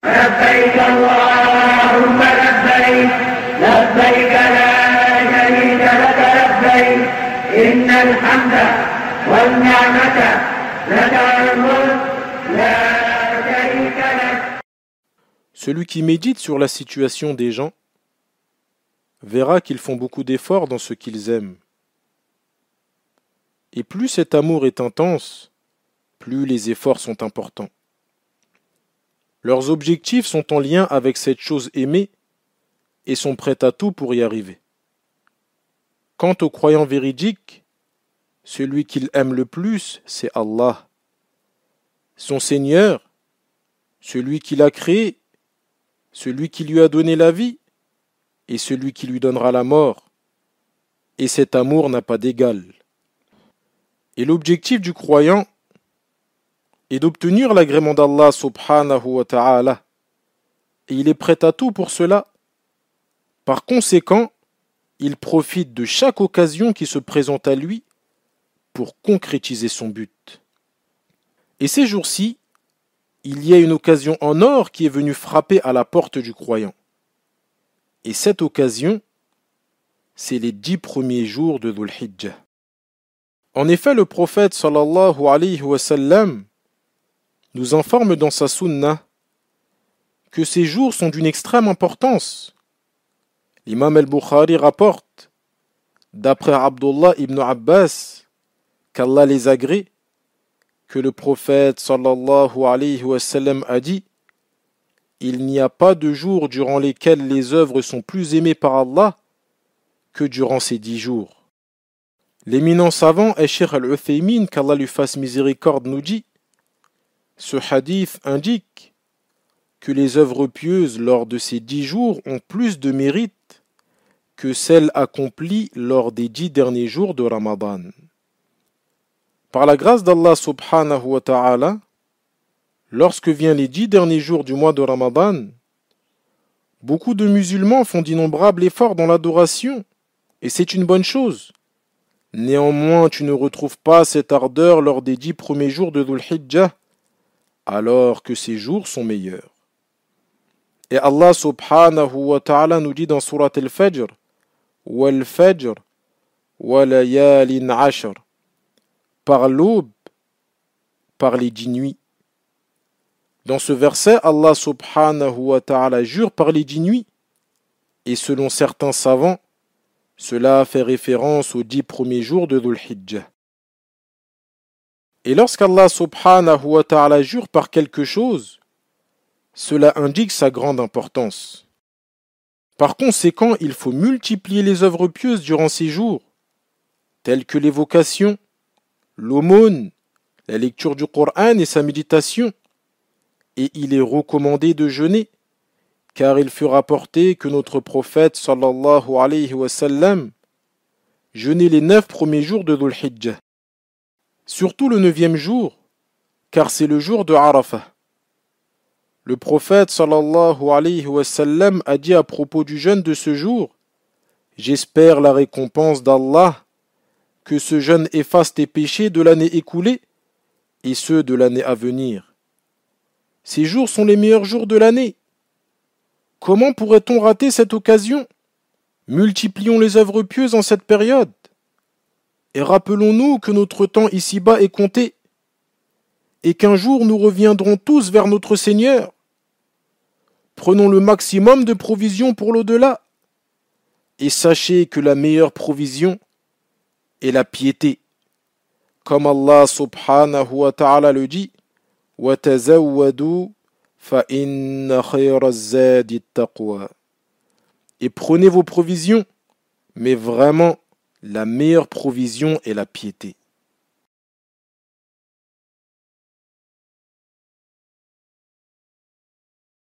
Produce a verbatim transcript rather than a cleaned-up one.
لبيك اللهم لبيك لبيك لا شريك لك لبيك إن الحمد والنعمة لك والملك لا شريك لك. Celui qui médite sur la situation des gens verra qu'ils font beaucoup d'efforts dans ce qu'ils aiment. Et plus cet amour est intense, plus les efforts sont importants. Leurs objectifs sont en lien avec cette chose aimée et sont prêts à tout pour y arriver. Quant au croyant véridique, celui qu'il aime le plus, c'est Allah. Son Seigneur, celui qui l'a créé, celui qui lui a donné la vie et celui qui lui donnera la mort. Et cet amour n'a pas d'égal. Et l'objectif du croyant est d'obtenir l'agrément d'Allah subhanahu wa ta'ala. Et il est prêt à tout pour cela. Par conséquent, il profite de chaque occasion qui se présente à lui pour concrétiser son but. Et ces jours-ci, il y a une occasion en or qui est venue frapper à la porte du croyant. Et cette occasion, c'est les dix premiers jours de Dhul Hijjah. En effet, le prophète sallallahu alayhi wa sallam nous informe dans sa sunna que ces jours sont d'une extrême importance. L'imam al-Bukhari rapporte, d'après Abdullah ibn Abbas, qu'Allah les agrée, que le prophète sallallahu alayhi wa sallam a dit: il n'y a pas de jour durant lesquels les œuvres sont plus aimées par Allah que durant ces dix jours. L'éminent savant Cheikh al-Uthaymin, qu'Allah lui fasse miséricorde, nous dit: ce hadith indique que les œuvres pieuses lors de ces dix jours ont plus de mérite que celles accomplies lors des dix derniers jours de Ramadan. Par la grâce d'Allah subhanahu wa ta'ala, lorsque viennent les dix derniers jours du mois de Ramadan, beaucoup de musulmans font d'innombrables efforts dans l'adoration, et c'est une bonne chose. Néanmoins, tu ne retrouves pas cette ardeur lors des dix premiers jours de Dhul Hijjah, alors que ces jours sont meilleurs. Et Allah subhanahu wa ta'ala nous dit dans Surat al-Fajr: Wal Fajr, wa layalin ashr, par l'aube, par les dix nuits. Dans ce verset, Allah subhanahu wa ta'ala jure par les dix nuits, et selon certains savants, cela fait référence aux dix premiers jours de Dhul Hijjah. Et lorsqu'Allah subhanahu wa ta'ala jure par quelque chose, cela indique sa grande importance. Par conséquent, il faut multiplier les œuvres pieuses durant ces jours, telles que l'évocation, l'aumône, la lecture du Coran et sa méditation. Et il est recommandé de jeûner, car il fut rapporté que notre prophète sallallahu alayhi wa sallam jeûnait les neuf premiers jours de Dhul Hijjah. Surtout le neuvième jour, car c'est le jour de Arafah. Le prophète sallallahu alayhi wa sallam a dit à propos du jeûne de ce jour: j'espère la récompense d'Allah, que ce jeûne efface tes péchés de l'année écoulée et ceux de l'année à venir. Ces jours sont les meilleurs jours de l'année. Comment pourrait-on rater cette occasion? Multiplions les œuvres pieuses en cette période. Et rappelons-nous que notre temps ici-bas est compté, et qu'un jour nous reviendrons tous vers notre Seigneur. Prenons le maximum de provisions pour l'au-delà, et sachez que la meilleure provision est la piété. Comme Allah subhanahu wa ta'ala le dit: وَتَزَوَّدُوا فَإِنَّ خَيْرَ الزَّادِ التَّقْوَى. Et prenez vos provisions, mais vraiment, la meilleure provision est la piété.